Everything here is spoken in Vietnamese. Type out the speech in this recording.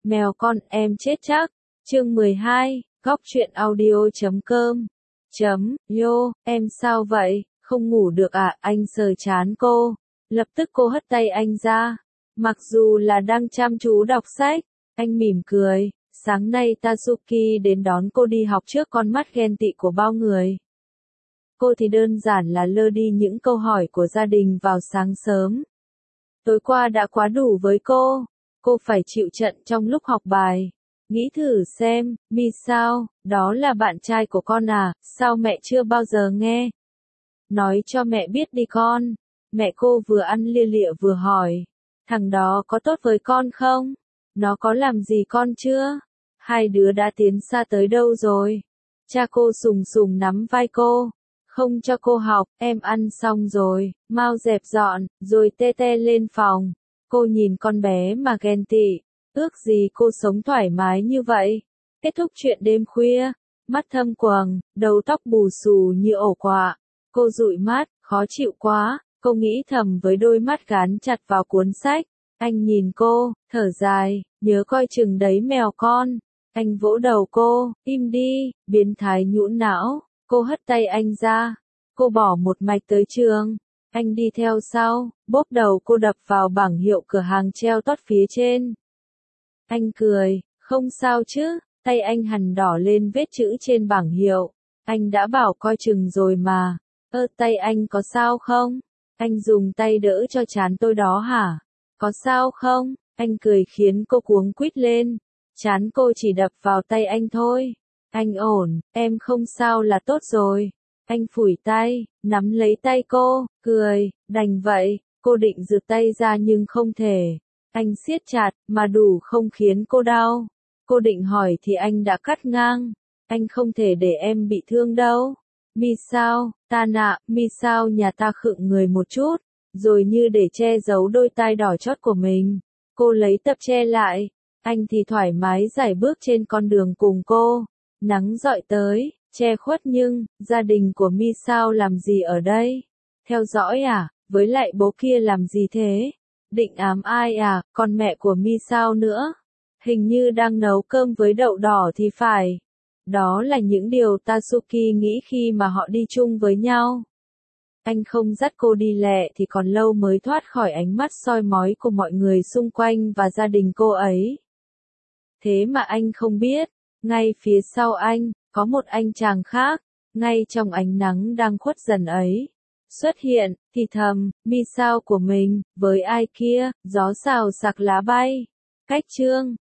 Mèo con em chết chắc. Chương 12, góc truyện audio.com. Yo, em sao vậy, không ngủ được à? Anh sờ trán cô. Lập tức cô hất tay anh ra. Mặc dù là đang chăm chú đọc sách, anh mỉm cười. Sáng nay Tatsuki đến đón cô đi học trước con mắt ghen tị của bao người. Cô thì đơn giản là lơ đi những câu hỏi của gia đình vào sáng sớm. Tối qua đã quá đủ với cô phải chịu trận trong lúc học bài. Nghĩ thử xem, Misao, đó là bạn trai của con à, sao mẹ chưa bao giờ nghe? Nói cho mẹ biết đi con. Mẹ cô vừa ăn lia lịa vừa hỏi, thằng đó có tốt với con không? Nó có làm gì con chưa? Hai đứa đã tiến xa tới đâu rồi? Cha cô sùng sùng nắm vai cô. Không cho cô học, em ăn xong rồi, mau dẹp dọn, rồi tê tê lên phòng. Cô nhìn con bé mà ghen tị, ước gì cô sống thoải mái như vậy. Kết thúc chuyện đêm khuya, mắt thâm quầng, đầu tóc bù xù như ổ quạ. Cô dụi mắt, khó chịu quá, cô nghĩ thầm với đôi mắt gán chặt vào cuốn sách. Anh nhìn cô, thở dài, nhớ coi chừng đấy mèo con. Anh vỗ đầu cô, im đi, biến thái nhũn não. Cô hất tay anh ra. Cô bỏ một mạch tới trường. Anh đi theo sau, bốp đầu cô đập vào bảng hiệu cửa hàng treo tót phía trên. Anh cười, không sao chứ, tay anh hằn đỏ lên vết chữ trên bảng hiệu. Anh đã bảo coi chừng rồi mà. Tay anh có sao không? Anh dùng tay đỡ cho trán tôi đó hả? Có sao không? Anh cười khiến cô cuống quýt lên. Trán cô chỉ đập vào tay anh thôi. Anh ổn, em không sao là tốt rồi. Anh phủi tay, nắm lấy tay cô, cười, đành vậy. Cô định giật tay ra nhưng không thể. Anh siết chặt, mà đủ không khiến cô đau. Cô định hỏi thì anh đã cắt ngang. Anh không thể để em bị thương đâu. Misao, Tana, Misao nhà ta khựng người một chút, rồi như để che giấu đôi tai đỏ chót của mình. Cô lấy tập che lại. Anh thì thoải mái giải bước trên con đường cùng cô. Nắng rọi tới, che khuất nhưng, gia đình của Misao làm gì ở đây? Theo dõi à? Với lại bố kia làm gì thế? Định ám ai à? Con mẹ của Misao nữa? Hình như đang nấu cơm với đậu đỏ thì phải. Đó là những điều Tatsuki nghĩ khi mà họ đi chung với nhau. Anh không dắt cô đi lẹ thì còn lâu mới thoát khỏi ánh mắt soi mói của mọi người xung quanh và gia đình cô ấy. Thế mà anh không biết, ngay phía sau anh, có một anh chàng khác, ngay trong ánh nắng đang khuất dần ấy. Xuất hiện, thì thầm, Misao của mình, với ai kia, gió xào xạc lá bay. Cách chương